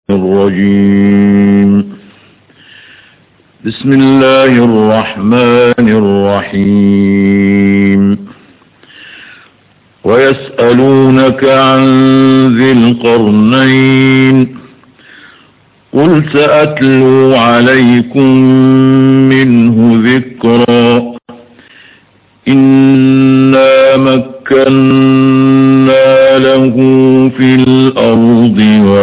الرجيم. بسم الله الرحمن الرحيم. ويسألونك عن ذي القرنين قل سأتلو عليكم منه ذكرا إنا مكنا له في الأرض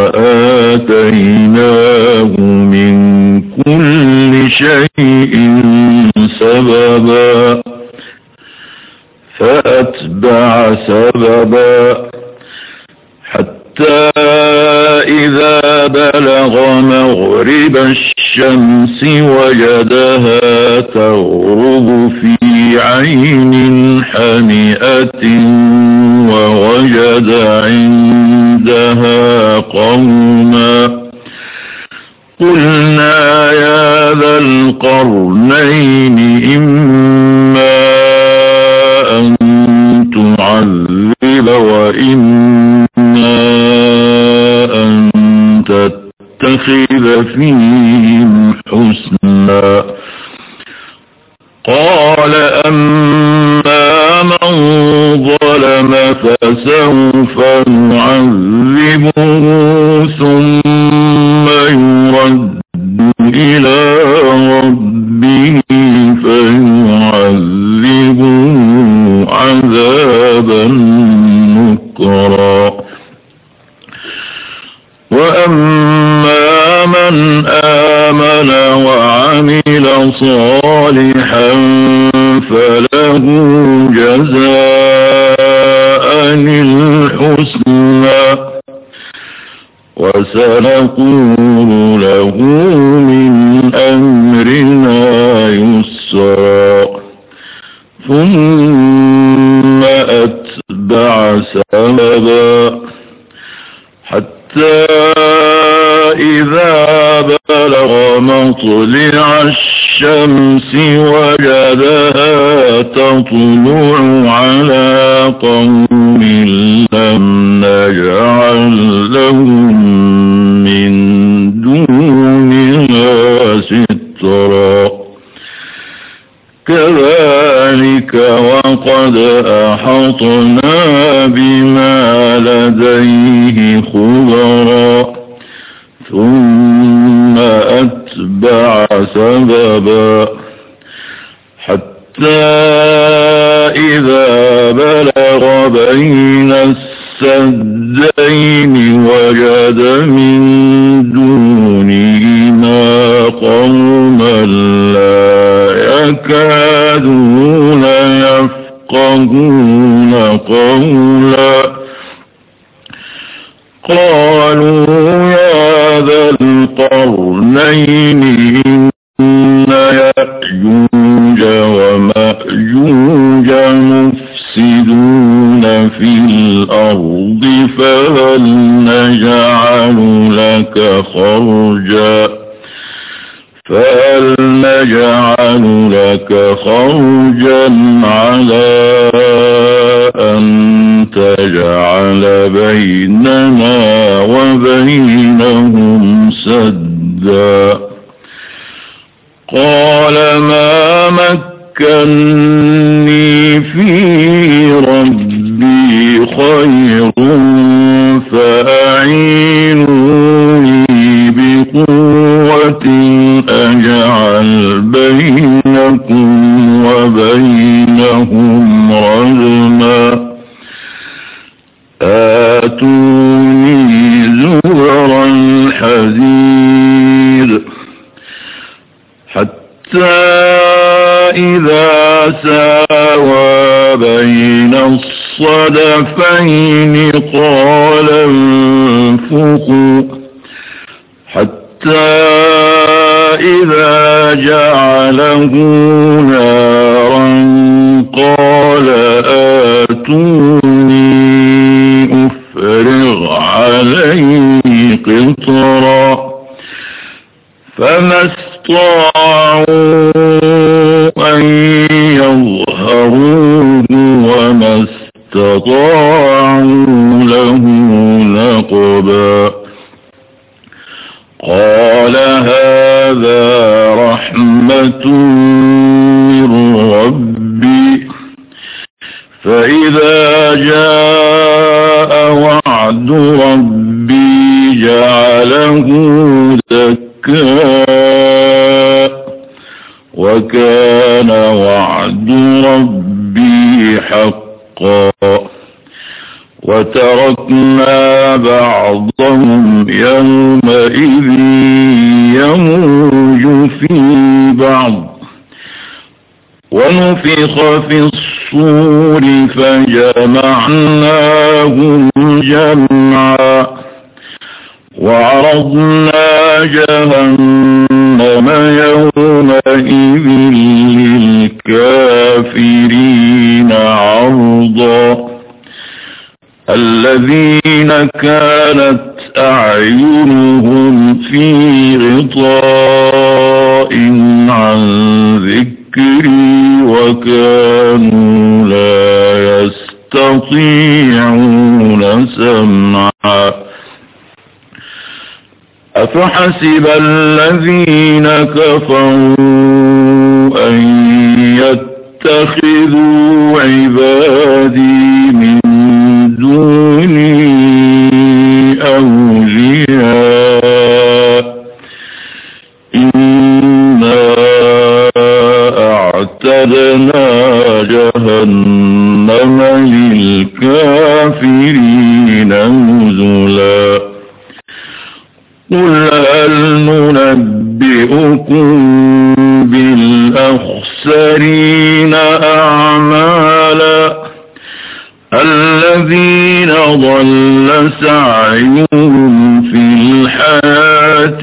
وآتيناه من كل شيء سببا فأتبع سببا حتى إذا بلغ مغرب الشمس وجدها تغرب في عين حمئة ووجد عندها قوما قلنا يا ذا القرنين إما أن تعذب وإما أن تتخذ فيهم حسنا قال أما من ظلم فسوف نعذبه ثم يرد إلى ربه فيعذبه عذابا نكرا وأما من آمن وعمل صالحا فله جزاء الحسنى وسنقول له من أمرنا يسرا ثم أتبع سببا حتى إذا بلغ مطلع الشمس وجدها تطلع على قوم لم نجعل لهم من دونها سترا كذلك وقد أحطنا بما لديه خبرا ثم أتبع سببا حتى إذا بلغ بين السدين وجد من دونهما قوما لا يكادون يفقهون قولا قالوا يا ذا القرنين إن يأجوج ومأجوج مفسدون في الأرض فهل نجعل لك خرجا على أن تجعل بيننا وبينهم سدا قال ما مكني فيه ربي خير فأعينوني بقوة أجعل بينكم وبينهم رجما آتوني زبر الحديد حتى إذا ساوى بين الصدفين قال انفخوا حتى إذا جعله نارا قال آتوني أفرغ عليه قطرا فما استطاعوا أن يظهروه وما استطاعوا له نقبا قال هذا رحمة من ربي فإذا جاء وعد ربي جعله دكا وكان وعد ربي حقا وتركنا بعضهم يومئذ يموج في بعض ونفخ في الصور فجمعناهم جمعا وعرضنا جهنم يومئذ للكافرين عرضا الذين كانت أعينهم في غطاء عن ذكري وكانوا لا يستطيعون سمعا أفحسب الذين كفروا أن يتخذوا عبادي من دوني أولياء إنا أعتدنا جهنم للكافرين نزلا قل هل ننبئكم بالأخسرين أعمالا الذين ضل سعيهم في الحياة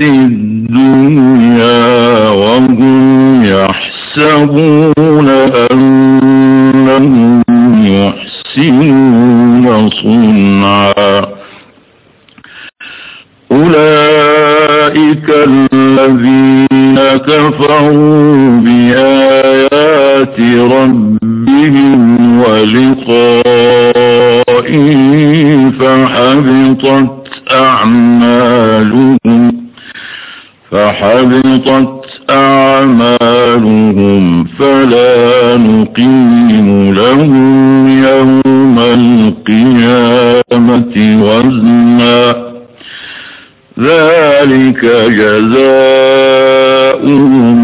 الدنيا وهم يحسبون أنهم يحسنون صنعا أولئك الذين كفروا بآيات ربهم ولقائه فحبطت أعمالهم فلا نقيم لهم يوم القيامة وزنا ذلك جزاؤهم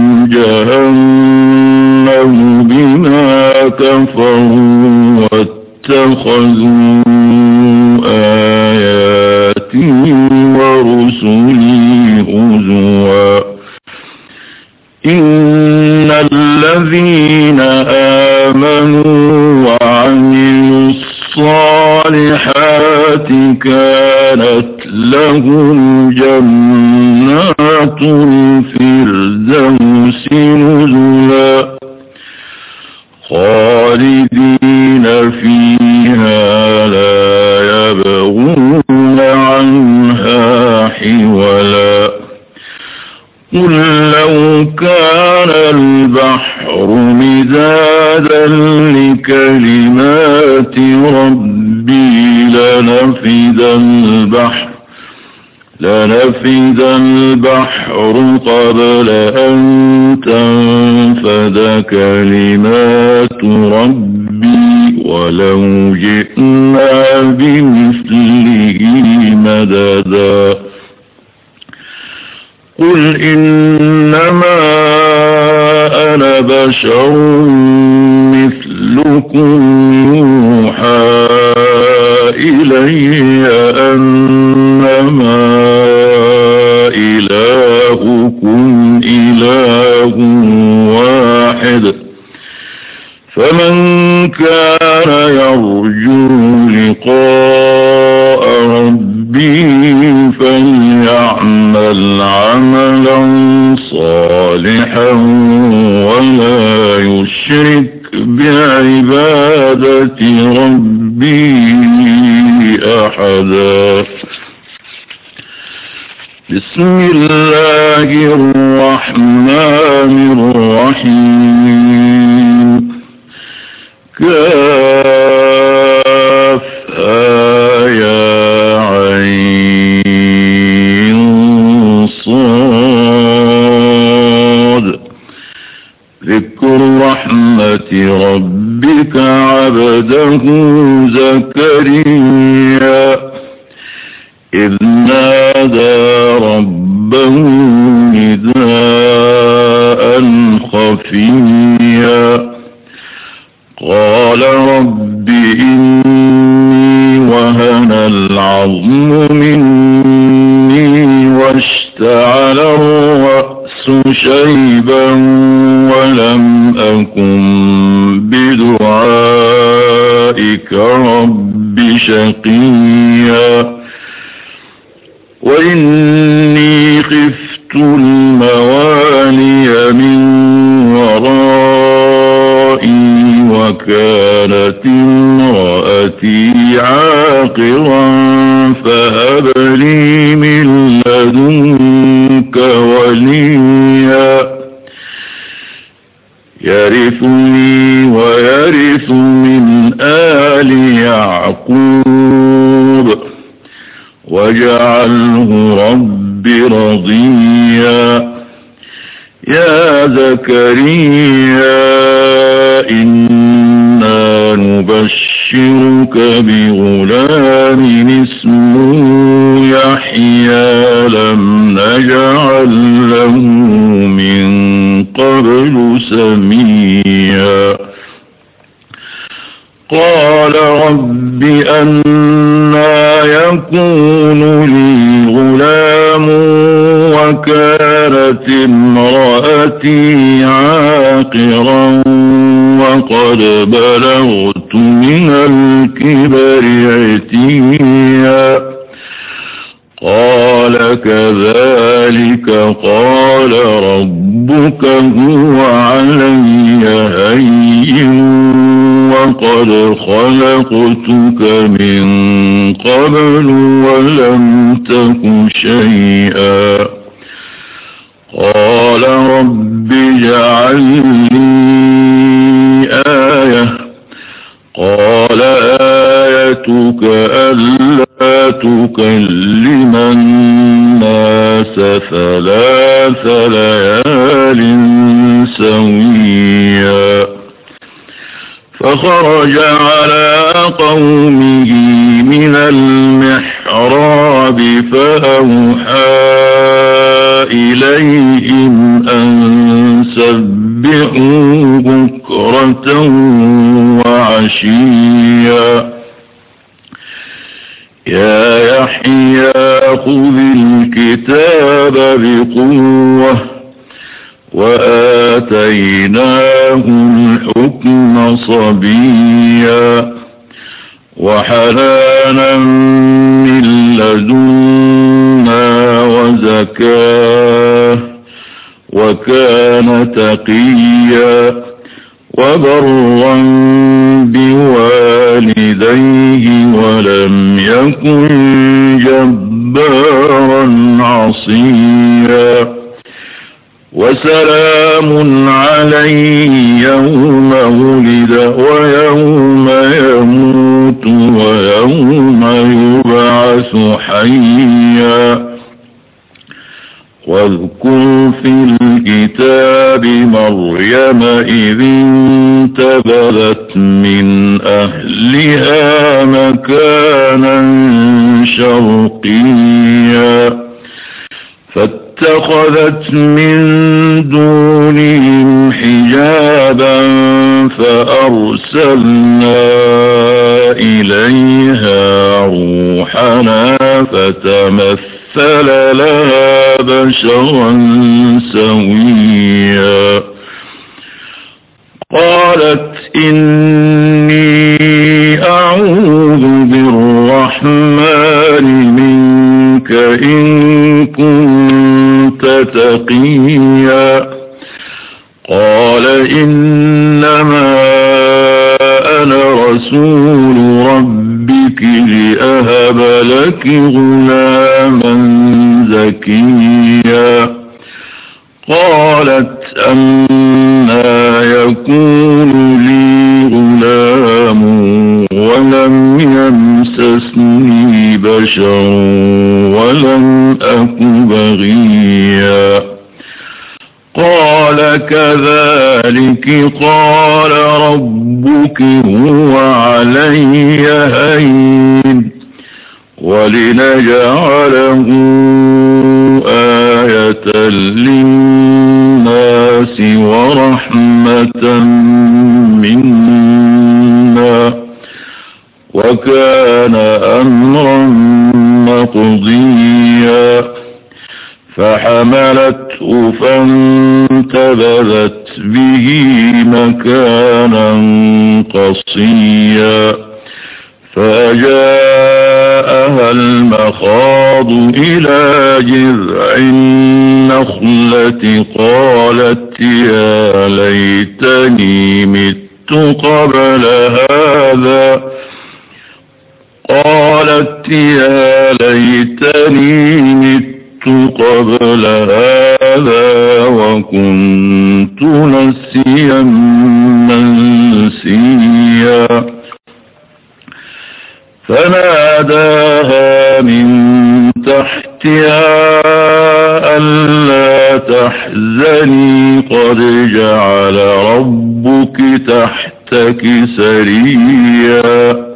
جهنم بما كفروا واتخذوا آياتي ورسلي هزوا إن الذين آمنوا وعملوا الصالحات كانت لهم جنات الفردوس نزلا خالدين فيها لا يبغون عنها حولا قل لو كان البحر مدادا لكلمات ربي لنفد البحر قبل أن تنفد كلمات ربي ولو جئنا بمثله مددا قل إنما أنا بشر مثلكم يوحى إلي أنما إلهكم إله واحد فمن كان يرجو لقاء ربه فليعمل عملا صالحا ولا يشرك بعبادة ربه أحدا بسم الله الرحمن الرحيم كافها يا عين ربك عبده زكريا إذ نادى ربه نداء خفيا قال رب إني وهن العظم مني واشتعل الرأس شيبا ولم أكن بدعائك رب شقيا وإني خفت الموالي من ورائي وكانت امرأتي عاقرا فهب لي من لدنك وليا يرثني ويرث من آل يعقوب واجعله رب رضيا يا زكريا إنا نبشرك بغلام اسمه يحيى لم نجعل له من قبل سميا قال رب أنى يكون لي غلام وكانت امرأتي عاقرا وقد بلغت من الكبر عتيا قال كذلك قال ربك هو علي هين وقد خلقتك من قبل ولم تك شيئا قال رب اجعل لي آية قال آيتك ألا تكلم الناس 3 ليال سويا فخرج على قومه من المحراب فأوحى إليهم أن سبحوا بكرة وعشيا يا يحيى خذ الكتاب بقوة وآتيناه الحكم صبيا وحنانا من لدنا وزكاة وكان تقيا وبرا بوالديه ولم يكن جبارا عصيا وسلام عليه يوم ولد ويوم يموت ويوم يبعث حيا واذكر في الكتاب مريم إذ انتبذت من أهلها مكانا شرقيا فاتخذت من دونهم حجابا فأرسلنا إليها روحنا فتمثل لها بشرا سويا قالت إني أعوذ بالرحمن منك إن كنت تقيا قال إنما أنا رسول ربك لأهب لك غلاما زكيا قالت أنى يكون لي غلام ولم يمسسني بشر ولم أك بغيا قال كذلك قال ربك هو علي هين ولنجعله آية للناس ورحمة منا وكان أمرا مقضيا فحملته فانتبذت به مكانا قصيا فجاءها المخاض إلى جذع النخلة قالت يا ليتني مت قبل هذا قبل هذا وكنت نسيا منسيا فناداها من تحتها ألا تحزني قد جعل ربك تحتك سريا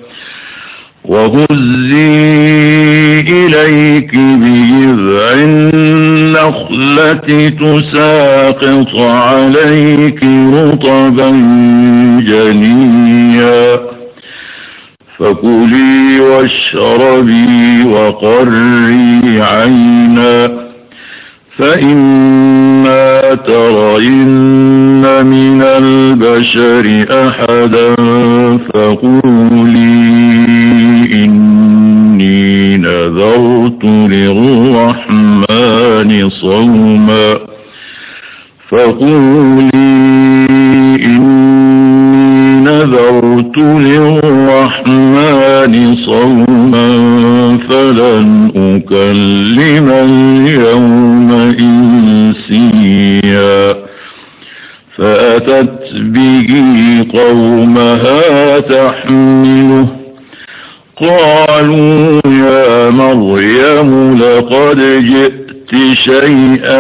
وهزي إليك بجذع النخلة تساقط عليك رطبا جنيا فكلي واشربي وقري عينا فإما ترين من البشر أحدا فقولي إني نذرت للرحمن صوما فلن أكلم اليوم إنسيا فأتت به قومها تحمله قالوا يا مريم لقد جئت شيئا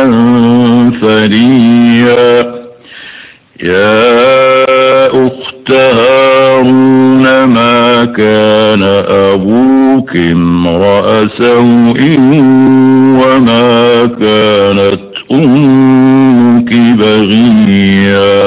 فريا يا أخت هارون ما كان أبوك امرأ سوء وما كانت أمك بغيا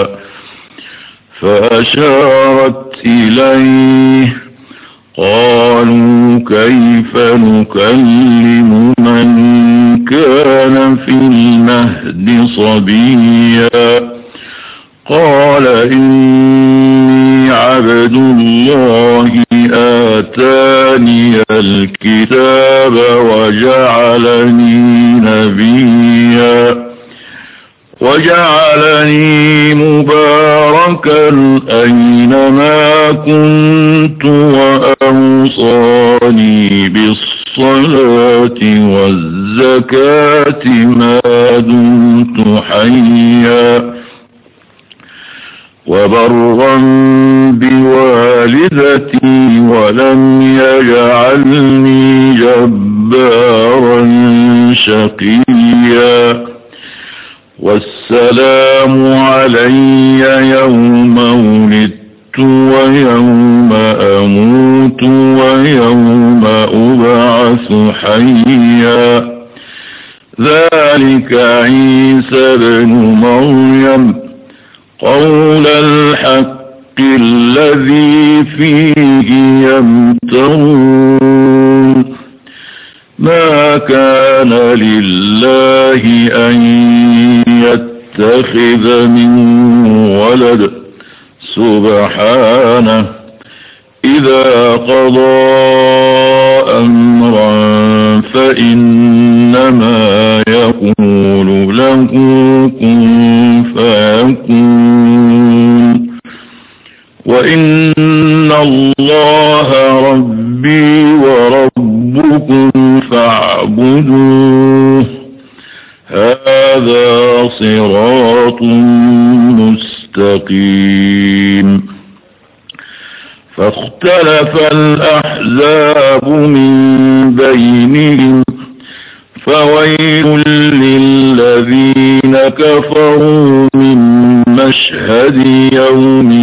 فأشارت إليه قالوا كيف نكلم من كان في المهد صبيا قال إني عبد الله آتاني الكتاب وجعلني مباركا أينما كنت وأوصاني بالصلاة والزكاة ما دمت حيا وبرا بوالدتي ولم يجعلني جبارا شقيا والسلام علي يوم ولدت ويوم أموت ويوم أبعث حيا ذلك عيسى بن مريم قول الحق الذي فيه يمترون ما كان لله أن يتخذ من ولد سبحانه إذا قضى أمرا فإنما يقول له كن فيكون وإن الله ربي وربكم فاعبدوه هذا صراط مستقيم فاختلف الأحزاب من بينهم فويل للذين كفروا من مشهد يوم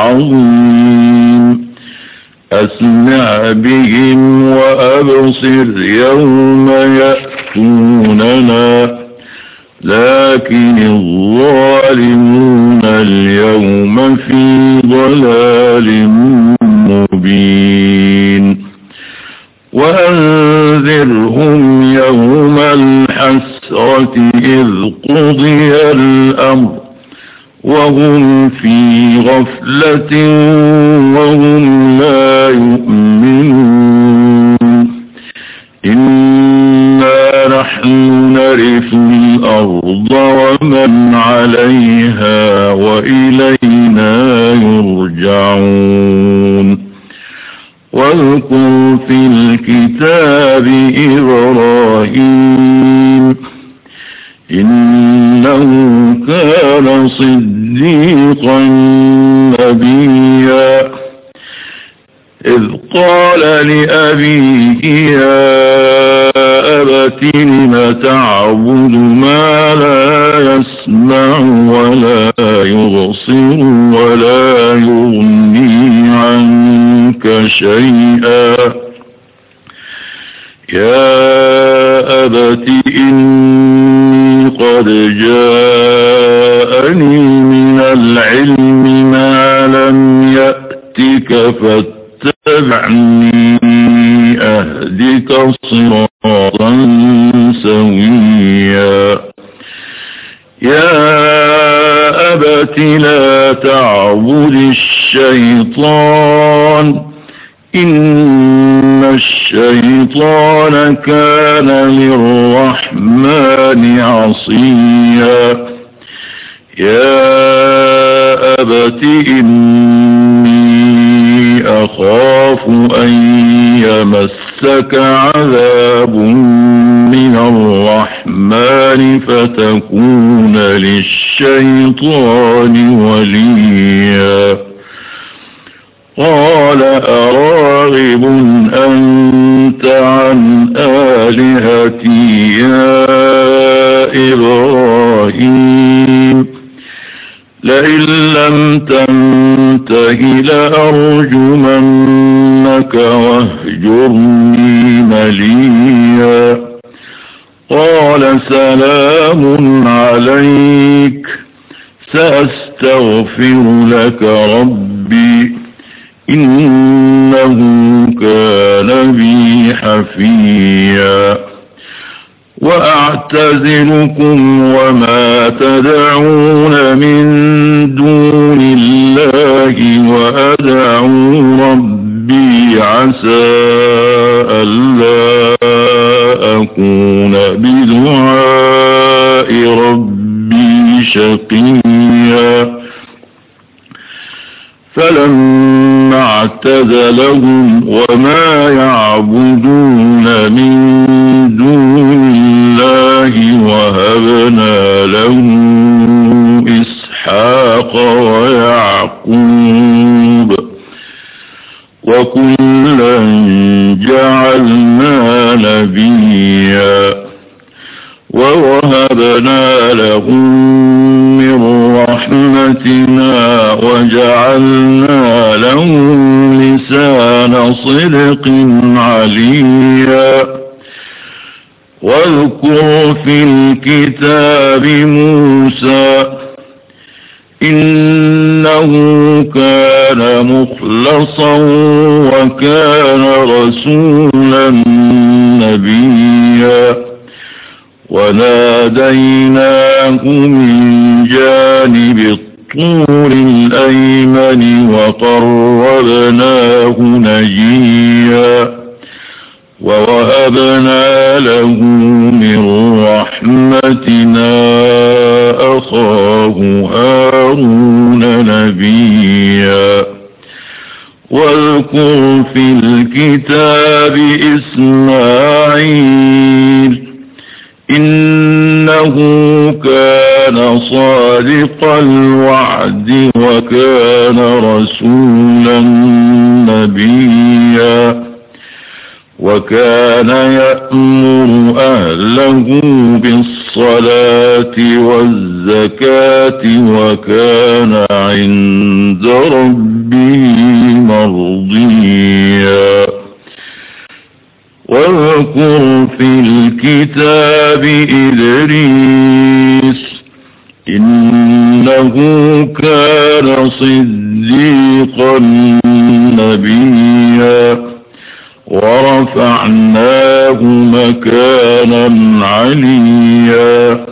عظيم أسمع بهم وأبصر يوم يأتوننا لكن الظالمون اليوم في ضلال مبين وأنذرهم يوم الحسرة إذ قضي الأمر وهم في غفلة وهم لا يؤمنون إنا نحن نرث الأرض ومن عليها وإلينا يرجعون واذكر في الكتاب إبراهيم إنه كان صديقا نبيا إذ قال لأبيه يا أبت لم تعبد ما لا يسمع ولا يبصر ولا يغني عنك شيئا يا أبت إني قد جاءني من العلم ما لم يأتك فاتبعني أهدك صراطا سويا يا أبت لا تعبد الشيطان إن الشيطان كان للرحمن عصيا يا أبت إني أخاف أن يمسك عذاب من الرحمن فتكون للشيطان وليا قال أراغب أنت عن آلهتي يا إبراهيم لئن لم تنته لأرجمنك واهجرني مليا قال سلام عليك سأستغفر لك ربي إنه كان بي حفيا وأعتزلكم وما تدعون من دون الله وأدعو ربي عسى ألا أكون بدعاء ربي شقيا فلما اعتزلهم وما يعبدون من دون الله وهبنا له إسحاق ويعقوب وكلا جعلنا نبيا ووهبنا لهم من رحمتنا وجعلنا لهم لسان صدق عليا واذكر في الكتاب موسى إنه كان مخلصا وكان رسولا نبيا وناديناه من جانب الطور الأيمن وقربناه نجيا ووهبنا له من رحمتنا أخاه هارون نبيا واذكر في الكتاب إسماعيل إنه كان صادق الوعد وكان رسولا نبيا وكان يأمر أهله بالصلاة والزكاة وكان عند ربه مرضيا واذكر في الكتاب إدريس إنه كان صديقا نبيا ورفعناه مكانا عليا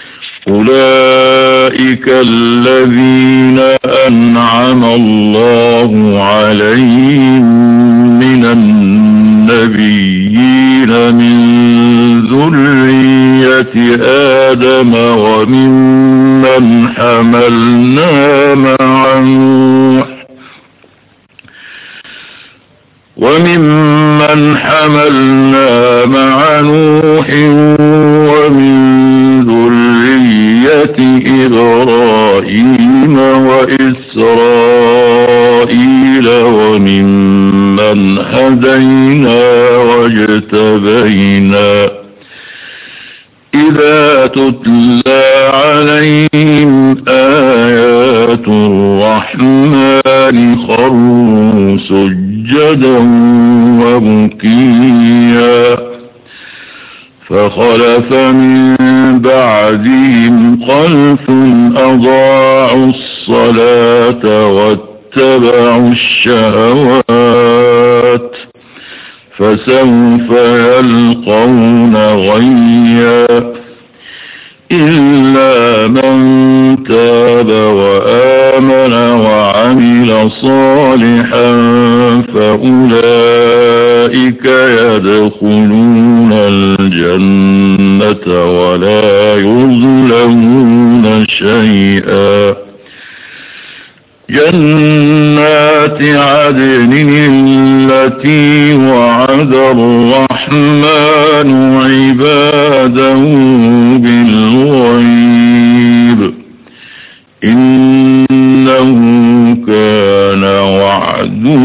أولئك الذين أنعم الله عليهم من النبيين من ذرية آدم وممن حملنا مع نوح ومن ذرية إبراهيم وإسرائيل وممن هدينا واجتبينا إذا تتلى عليهم آيات الرحمن خروا سجدا وبكيا فخلف من بعدهم خلف أضاعوا الصلاة واتبعوا الشهوات فسوف يلقون غيا إلا من تاب وآمن وعمل صالحا فأولئك يدخلون الجنة ولا يظلمون شيئا جنات عدن التي وعد الرحمن عباده بالغيب إنه كان وعده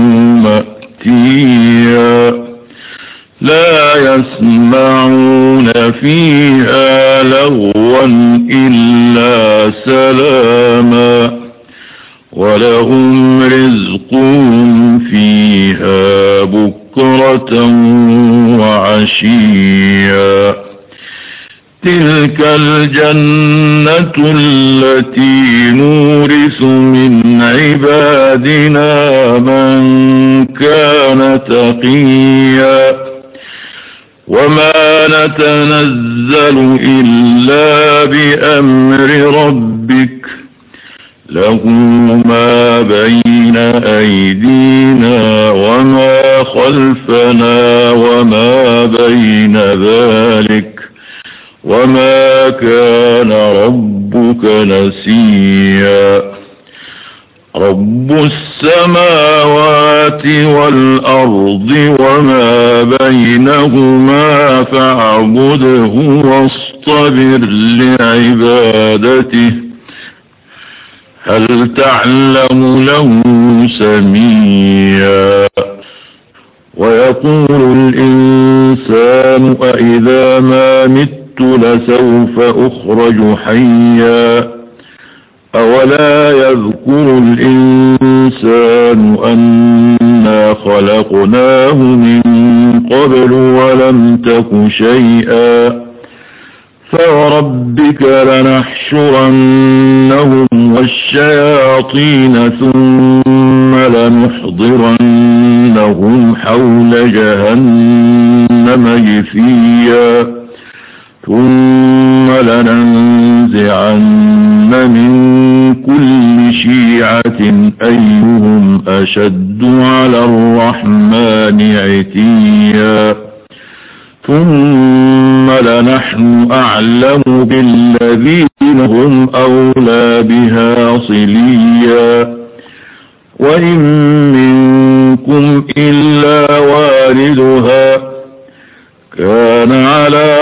مأتيا لا يسمعون فيها لغوا إلا سلاما ولهم رزقهم فيها بكرة وعشيا تلك الجنة التي نورث من عبادنا من كان تقيا وما نتنزل إلا بأمر ربك له ما بين أيدينا وما خلفنا وما بين ذلك وما كان ربك نسيا رب السماوات والأرض وما بينهما فاعبده واصطبر لعبادته هل تعلم له سميا ويقول الإنسان أإذا ما مت لسوف أخرج حيا أولا يذكر الإنسان أنا خلقناه من قبل ولم تك شيئا فوربك لنحشرنهم والشياطين ثم لنحضرنهم حول جهنم جثيا ثم لننزعن من كل شيعة أيهم أشد على الرحمن عتيا ثم لنحن أعلم بالذين هم أولى بها صليا وإن منكم إلا واردها كان على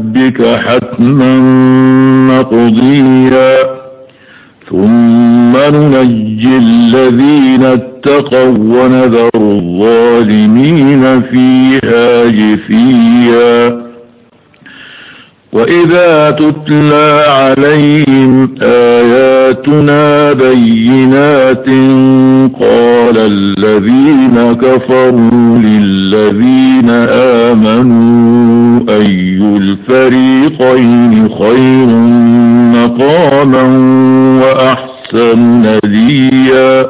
ربك حتما مقضيا ثم ننجي الذين اتقوا ونذر الظالمين فيها جثيا وإذا تتلى عليهم آياتنا بينات قال الذين كفروا للذين آمنوا أي الفريقين خير مقاما وأحسن نديا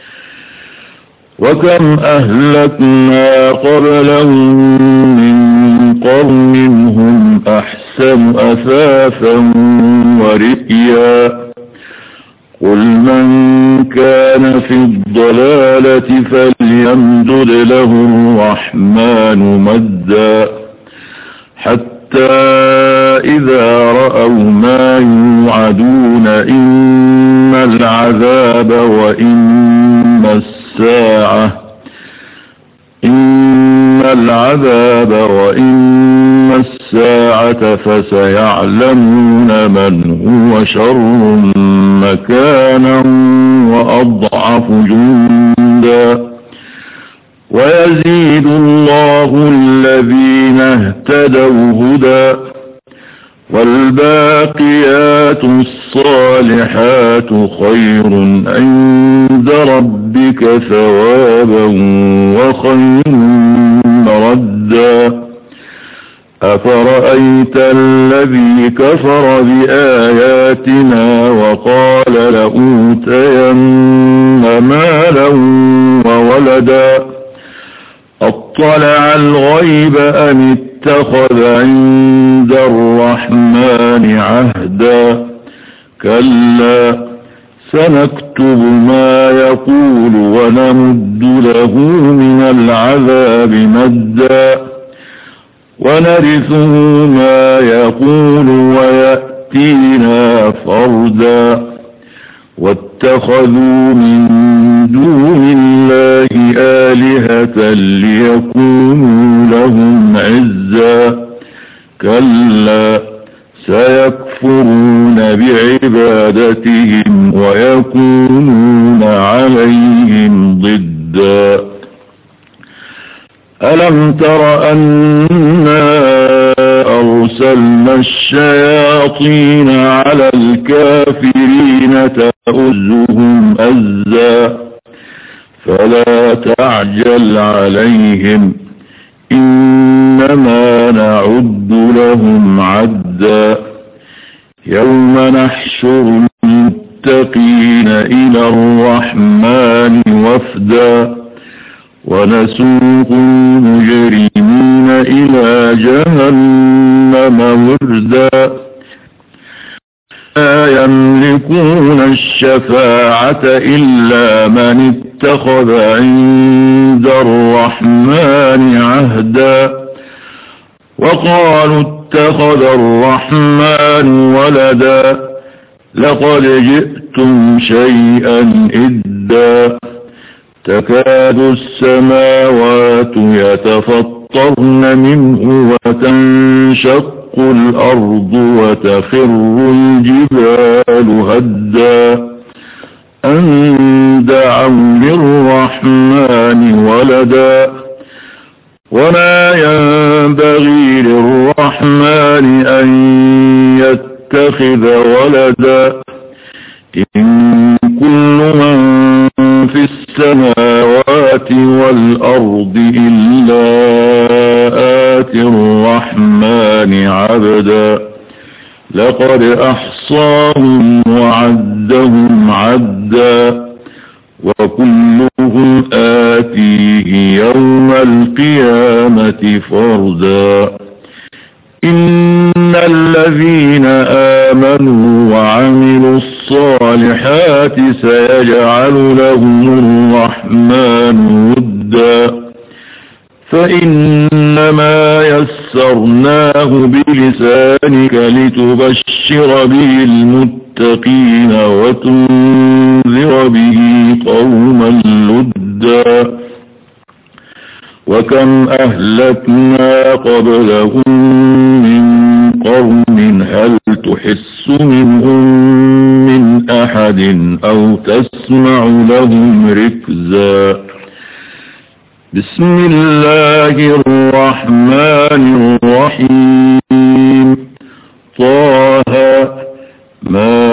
وكم أهلكنا قبلهم من قرن هم أحسن أثاثا ورئيا قل من كان في الضلالة فليمدد له الرحمن مدا حتى إذا رأوا ما يوعدون إما العذاب وإما الساعة فسيعلمون من هو شر مكانا وأضعف جندا ويزيد الله الذين اهتدوا هدى والباقيات الصالحات خير عند ربك ثوابا وخير مردا أفرأيت الذي كفر بآياتنا وقال لأوتين مالا وولدا أطلع الغيب أم اتخذ عند الرحمن عهدا كلا سنكتب ما يقول ونمد له من العذاب مدا ونرثه ما يقول ويأتينا فردا واتخذوا من دون الله آلهة ليكونوا لهم عزا كلا سيكفرون بعبادتهم ويكونون عليهم ضدا ألم تر أنا أرسلنا الشياطين على الكافرين تؤزهم أزا فلا تعجل عليهم إنما نعد لهم عدا يوم نحشر المتقين إلى الرحمن وفدا ونسوق المجرمين إلى جهنم وردا لا يملكون الشفاعة إلا من اتخذ عند الرحمن عهدا وقالوا اتخذ الرحمن ولدا لقد جئتم شيئا إدا تكاد السماوات يتفطرن منه وتنشق الأرض وتخر الجبال هدا أن دعوا للرحمن ولدا وما ينبغي للرحمن أن يتخذ ولدا إن كل من في السماوات والأرض إلا آتي الرحمن عبدا لقد أحصاهم وعدهم عدا وكلهم آتيه يوم القيامة فردا إن الذين آمنوا وعملوا الصالحات سيجعل لهم الرحمن ودا فإنما يسرناه بلسانك لتبشر به المتقين وتنذر به قوما لدا وكم أهلكنا قبلهم من قرن هل تحس منهم من أحد أو تسمع تسمع لهم ركزا. بسم الله الرحمن الرحيم. طه ما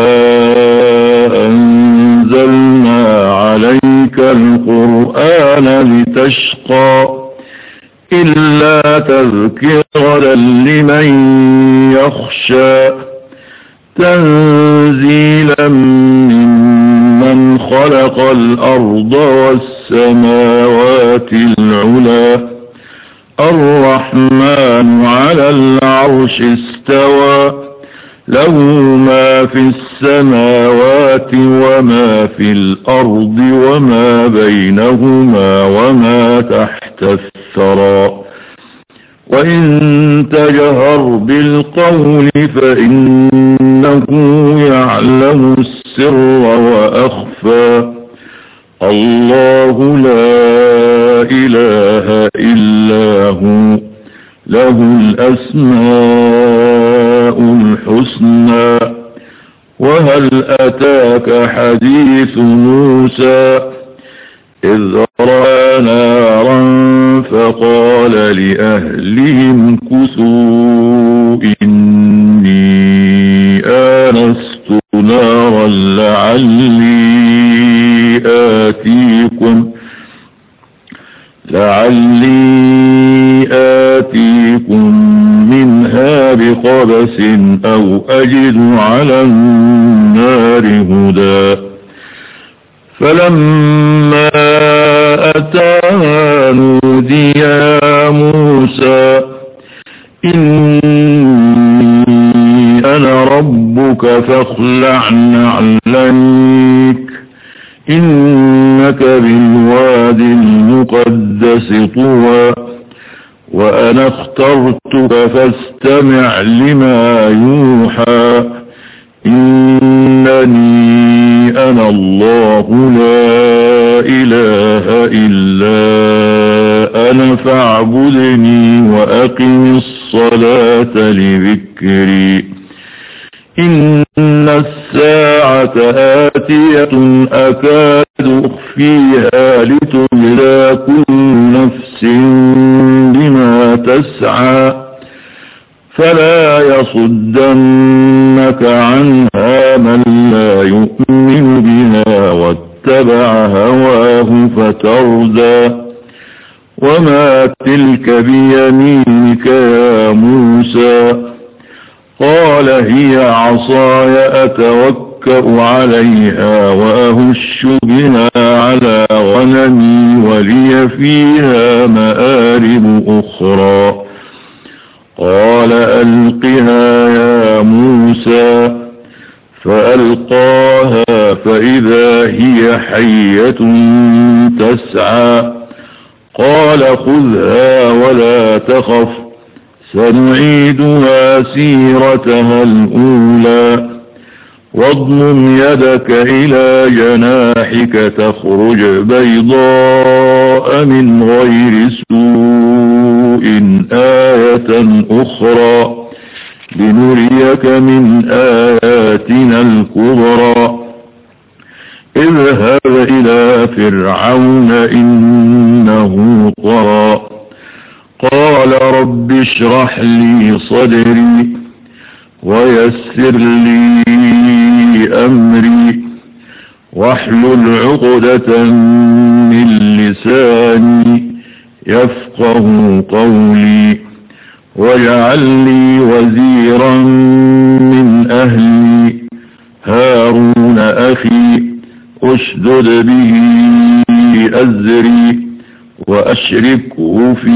أنزلنا عليك القرآن لتشقى إلا تذكرة لمن يخشى تنزيلا ممن خلق الأرض والسماوات العلى الرحمن على العرش استوى له ما في السماوات وما في الأرض وما بينهما وما تحت الثرى وإن تجهر بالقول فإنه يعلم السر وأخفى الله لا إله إلا هو له الأسماء الحسنى. وهل أتاك حديث موسى إذ رأى نارا فقال لأهلهم كثوا إني آنست نارا لعلي آتيكم منها بقبس أو أجد على النار هدى. فلما أتاها نودي يا موسى إني أنا ربك فاخلع نعليك إنك بالواد المقدس طوى وأنا اخترتك فاستمع لما يوحى إنني أنا الله لا إله إلا أنا فاعبدني وأقم الصلاة لذكري. إن الساعة آتية أكاد أخفيها لتجزى كل نفس بما تسعى فلا يصدنك عنها من لا يؤمن بها واتبع هواه فتردى. وما تلك بيمينك يا موسى قال هي عصاي أتوكأ عليها وأهش بها على غنمي ولي فيها مآرب أخرى. قال ألقها يا موسى فألقاها فإذا هي حية تسعى. قال خذها ولا تخف سنعيدها سيرتها الأولى واضمم يدك إلى جناحك تخرج بيضاء من غير سوء آية أخرى لنريك من آياتنا الكبرى. اذهب إلى فرعون إنه طغى قال رب اشرح لي صدري ويسر لي أمري واحلل عقدة من لساني يفقه قولي واجعل لي وزيرا من أهلي هارون أخي أشدد به أزري وأشركه في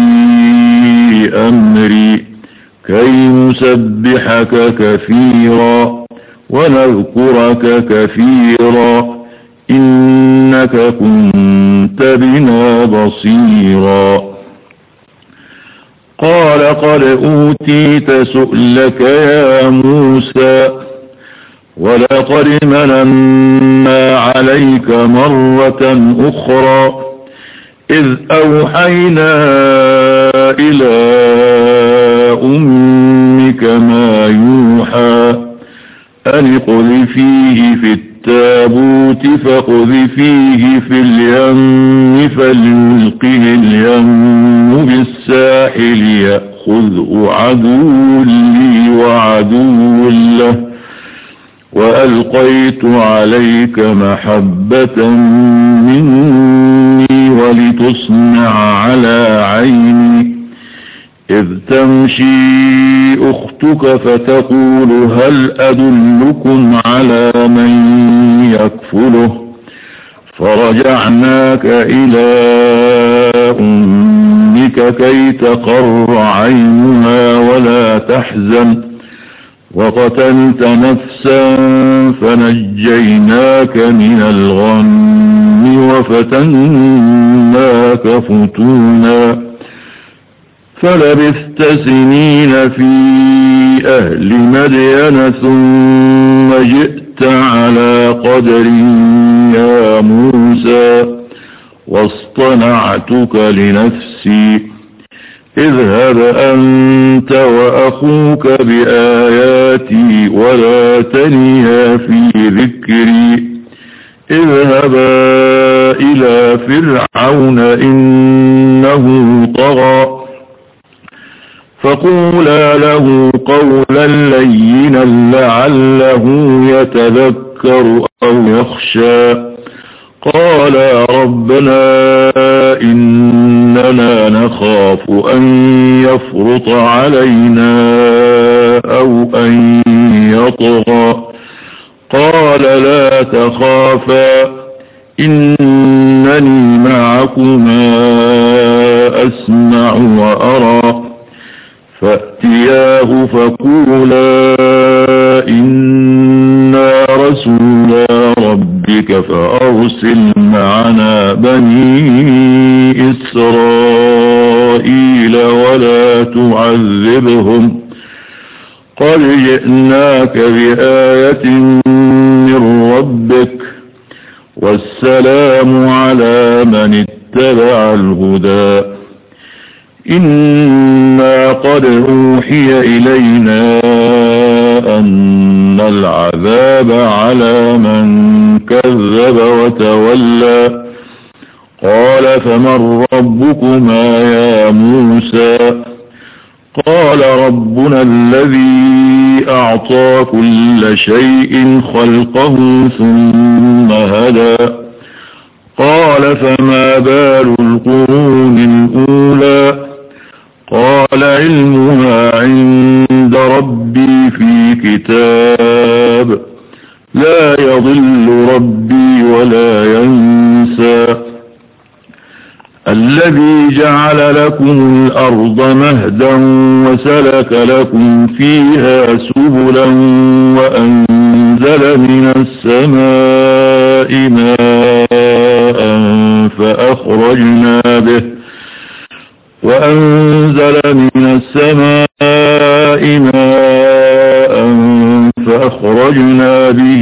أمري كي نسبحك كثيرا ونذكرك كثيرا إنك كنت بنا بصيرا. قال قد أوتيت سؤلك يا موسى ولقد مننا عليك مرة أخرى إذ أوحينا إلى أمك ما يوحى أن اقذفيه في التابوت فاقذفيه في اليم فليلقه اليم بالساحل يأخذه عدو لي وعدو له وألقيت عليك محبة مني ولتصنع على عيني إذ تمشي أختك فتقول هل أدلكم على من يكفله فرجعناك إلى أمك كي تقر عينها ولا تحزن وقتلت نفسا فنجيناك من الغم وفتناك فتونا فلبثت سنين في أهل مدين ثم جئت على قدر يا موسى واصطنعتك لنفسي اذهب أنت وأخوك بآياتي ولا تنيا في ذكري اذهبا إلى فرعون إنه طغى فقولا له قولا لينا لعله يتذكر أو يخشى قالا ربنا إننا نخاف أن يفرط علينا أو أن يطغى قال لا تخافا إنني معكما أسمع وأرى فأتياه فقولا إنا رسولا ربك فأرسل معنا بني إسرائيل ولا تعذبهم قد جئناك بآية من ربك والسلام على من اتبع الهدى إنا قد أوحي إلينا أن العذاب على من كذب وتولى قال فمن ربكما يا موسى قال ربنا الذي أعطى كل شيء خلقه ثم هدى قال فما بال القرون الأولى قال علمها عند ربي في كتاب لا يضل ربي ولا ينسى الذي جعل لكم الأرض مهدا وسلك لكم فيها سبلا وأنزل من السماء ماء فأخرجنا به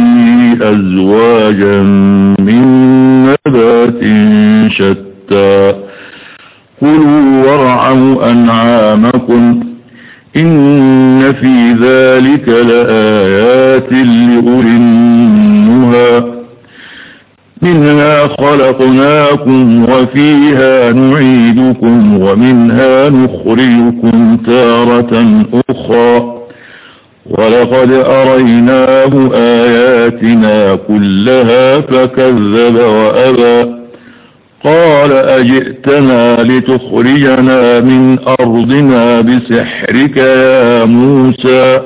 أزواجا من نبات شتى كلوا وارعوا أنعامكم إن في ذلك لآيات لأولي النهى منها خلقناكم وفيها نعيدكم ومنها نخرجكم تارة أخرى ولقد أريناه آياتنا كلها فكذب وأبى قال أجئتنا لتخرجنا من أرضنا بسحرك يا موسى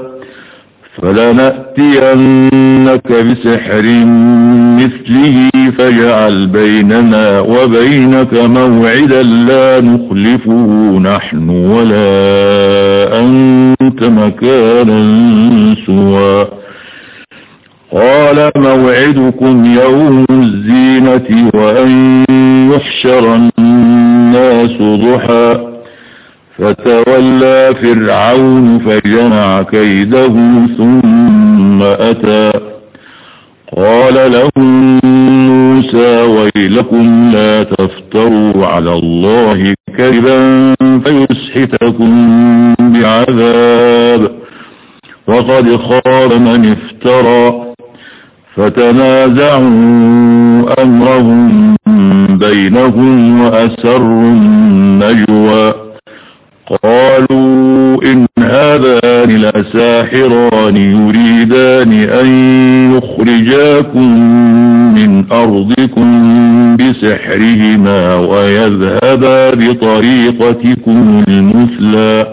فلنأتينك بسحر مثله فاجعل بيننا وبينك موعدا لا نخلفه نحن ولا أنت مكانا سوى قال موعدكم يوم الزينة وأن يحشر الناس ضحى فتولى فرعون فجمع كيده ثم أتى قال لهم موسى ويلكم لا تفتروا على الله كذبا فيسحتكم بعذاب وقد خاب من افترى فتنازعوا أمرهم بينهم وأسروا النجوى قالوا إن هذان لساحران يريدان أن يخرجاكم من أرضكم بسحرهما ويذهبا بطريقتكم المثلى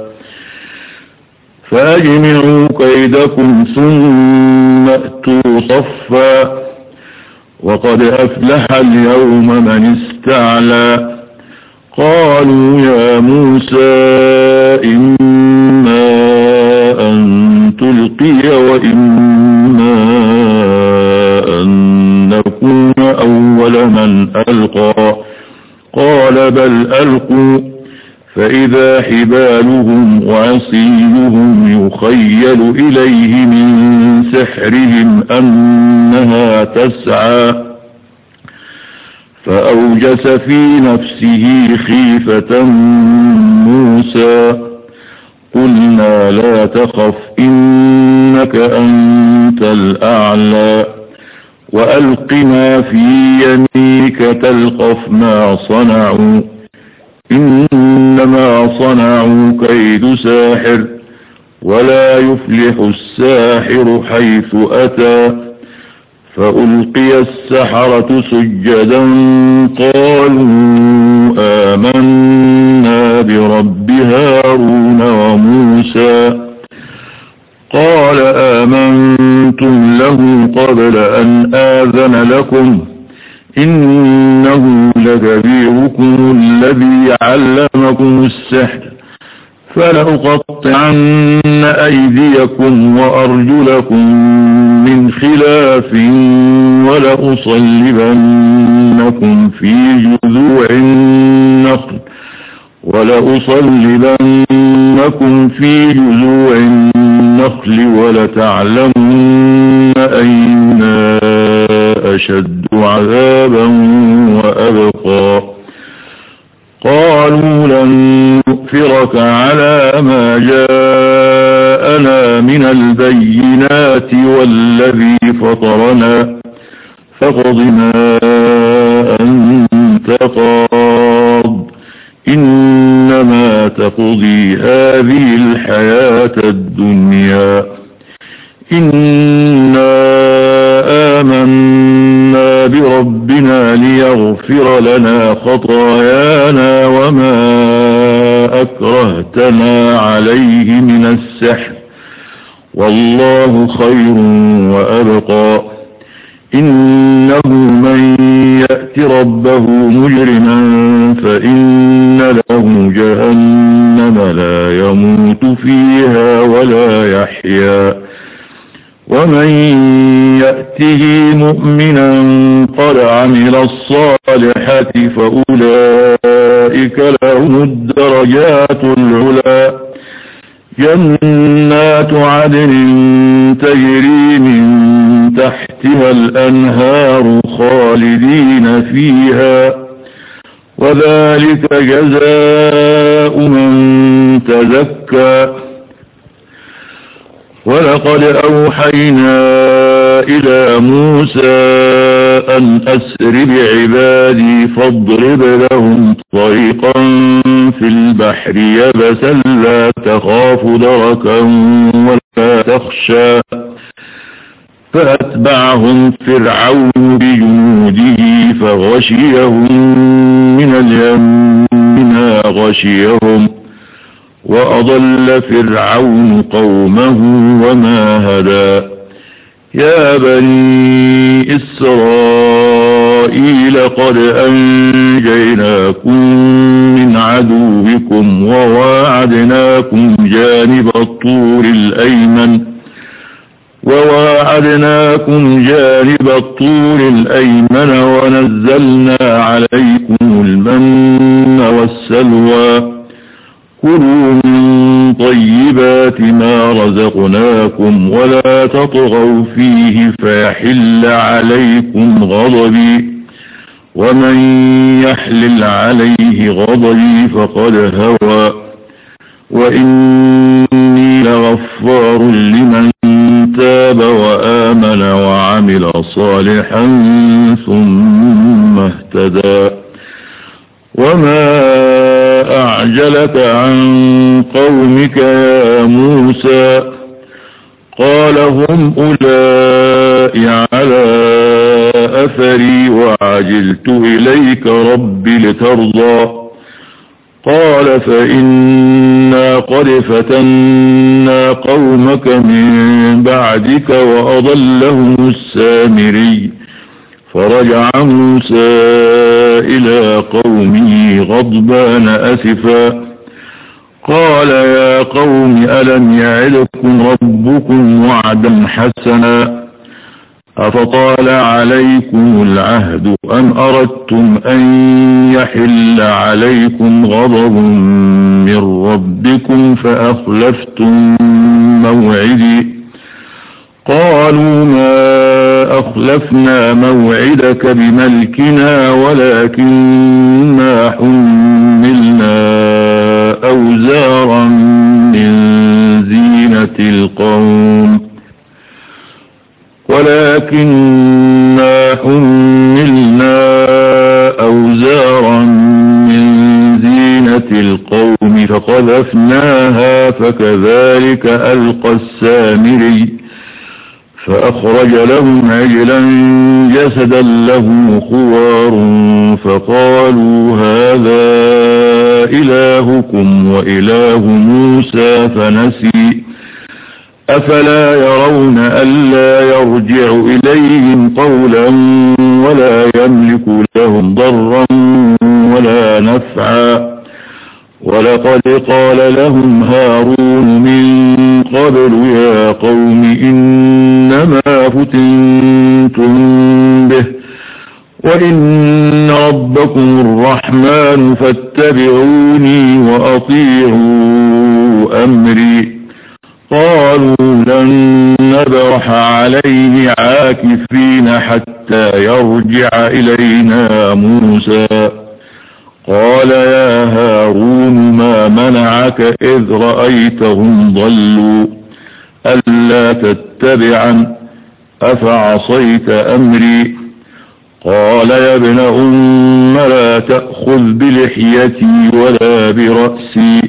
فأجمعوا كيدكم ثم أتوا صفا وقد أفلح اليوم من استعلى قالوا يا موسى إما أن تلقي وإما أن نكون أول من ألقى قال بل ألقوا فإذا حبالهم وعصيهم يخيل إليه من سحرهم أنها تسعى فأوجس في نفسه خيفة موسى قلنا لا تخف إنك أنت الأعلى وألق ما في يمينك تلقف ما صنعوا إنما صنعوا كيد ساحر ولا يفلح الساحر حيث أتى فألقي السحرة سجدا قالوا آمنا برب هارون وموسى قال آمنتم له قبل أن آذن لكم إنه لكبيركم الذي علمكم السحر فلأقطعن أيديكم وأرجلكم من خلاف ولأصلبنكم في جذوع النخل ولتعلمن أينا أشد عذابا وأبقى قالوا لن نؤثرك على ما جاءنا من البينات والذي فطرنا فاقض ما أنت قاض إنما تقضي هذه الحياة الدنيا إنا آمنا بربنا ليغفر لنا خطايانا وما أكرهتنا عليه من السحر والله خير وأبقى إنه من يأت ربه مجرما فإن له جهنم لا يموت فيها ولا يحيا ومن يأته مؤمنا قد عمل الصالحات فأولئك لهم الدرجات العلى جنات عدن تجري من تحتها الأنهار خالدين فيها وذلك جزاء من تزكى ولقد أوحينا إلى موسى أن أسر بعبادي فاضرب لهم طريقا في البحر يبسا لا تخاف دركا ولا تخشى فأتبعهم فرعون بجنوده فغشيهم من اليم ما غشيهم وأضل فرعون قومه وما هدى يا بني إسرائيل قد أنجيناكم من عدوكم وواعدناكم جانب الطور الأيمن ونزلنا عليكم المن والسلوى كلوا من طيبات ما رزقناكم ولا تطغوا فيه فيحل عليكم غضبي ومن يحلل عليه غضبي فقد هوى وإني لغفور غفار لمن تاب وآمن وعمل صالحا ثم اهتدى وما أعجلك عن قومك يا موسى قال هم أولئك على أثري وعجلت إليك رب لترضى قال فإنا قد فتنا قومك من بعدك وأضلهم السامري فرجع موسى إلى قومه غضبان أسفا قال يا قوم ألم يعدكم ربكم وعدا حسنا أفطال عليكم العهد أم أردتم أن يحل عليكم غضب من ربكم فأخلفتم موعدي قالوا ما أخلفنا موعدك بملكنا ولكننا حملنا أوزارا من زينة القوم فقذفناها فكذلك ألقى السامري فأخرج لهم عجلا جسدا له خوار فقالوا هذا إلهكم وإله موسى فنسي أفلا يرون ألا يرجع إليهم قولا ولا يملك لهم ضرا ولا نفعا ولقد قال لهم هارون من قبل يا قوم إنما فتنتم به وإن ربكم الرحمن فاتبعوني وأطيعوا أمري قالوا لن نبرح عليه عاكفين حتى يرجع إلينا موسى قال يا هارون ما منعك إذ رأيتهم ضلوا ألا تتبعا أفعصيت أمري قال يا ابن أم لا تأخذ بلحيتي ولا برأسي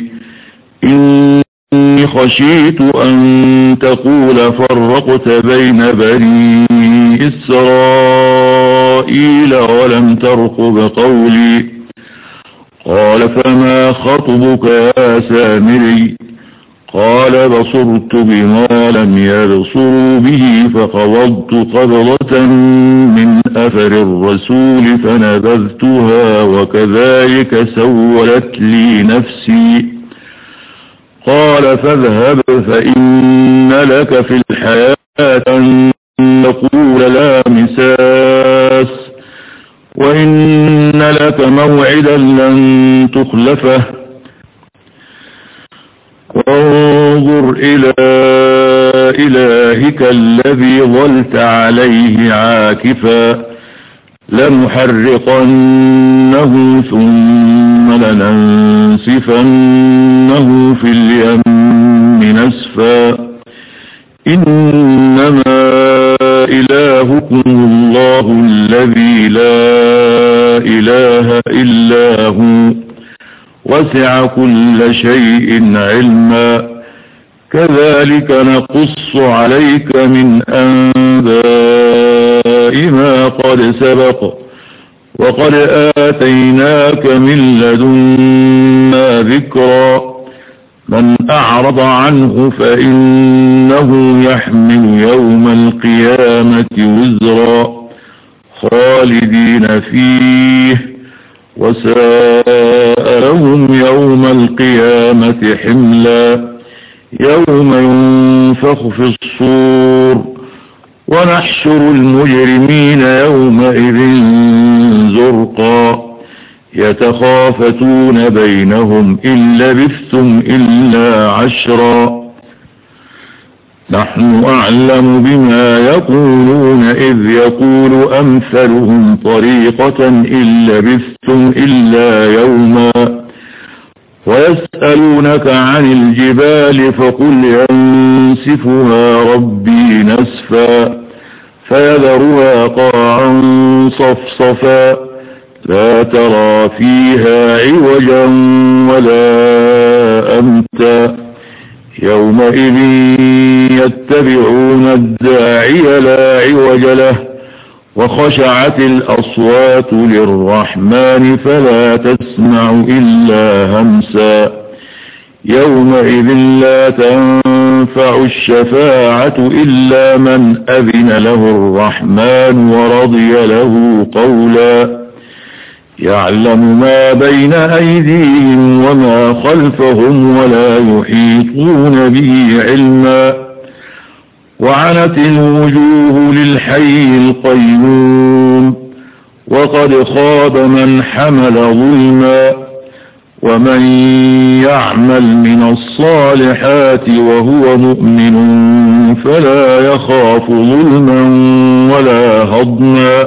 إني خشيت أن تقول فرقت بين بني إسرائيل ولم ترقب قولي قال فما خطبك يا سامري قال بصرت بما لم يبصروا به فقبضت قبضة من أثر الرسول فنبذتها وكذلك سولت لي نفسي قال فاذهب فإن لك في الحياة أن تقول لا مساس وإن لك موعدا لن تخلفه وانظر إلى إلهك الذي ظلت عليه عاكفا لنحرقنه ثم لننسفنه في اليم نسفا إنما إلهكم الله الذي لا إله إلا هو وسع كل شيء علما كذلك نقص عليك من أنباء ما قد سبق وقد آتيناك من لدنا ذكرا من أعرض عنه فإنه يحمل يوم القيامة وزرا خالدين فيه وساء لهم يوم القيامة حملا يوم ينفخ في الصور ونحشر المجرمين يومئذ زرقا يتخافتون بينهم إن لبثتم إلا عشرا نحن أعلم بما يقولون إذ يقول أمثلهم طريقة إن لبثتم إلا يوما ويسألونك عن الجبال فقل ينسفها ربي نسفا فيذرها قاعا صفصفا لا ترى فيها عوجا ولا أمتا يومئذ يتبعون الداعي لا عوج له وخشعت الأصوات للرحمن فلا تسمع إلا همسا يومئذ لا تنفع الشفاعة إلا من أذن له الرحمن ورضي له قولا يعلم ما بين أيديهم وما خلفهم ولا يحيطون به علما وعنت الوجوه للحي القيوم وقد خاب من حمل ظلما ومن يعمل من الصالحات وهو مؤمن فلا يخاف ظلما ولا هضما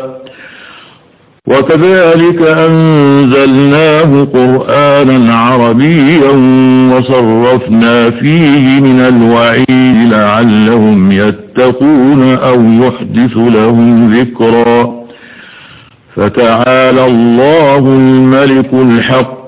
وكذلك أنزلناه قرآنا عربيا وصرفنا فيه من الوعيد لعلهم يتقون أو يحدث لهم ذكرا فتعالى الله الملك الحق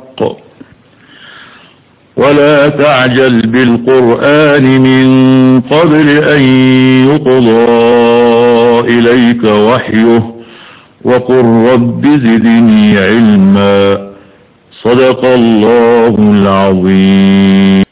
ولا تعجل بالقرآن من قبل أن يقضى إليك وحيه وقل رب زدني علما صدق الله العظيم.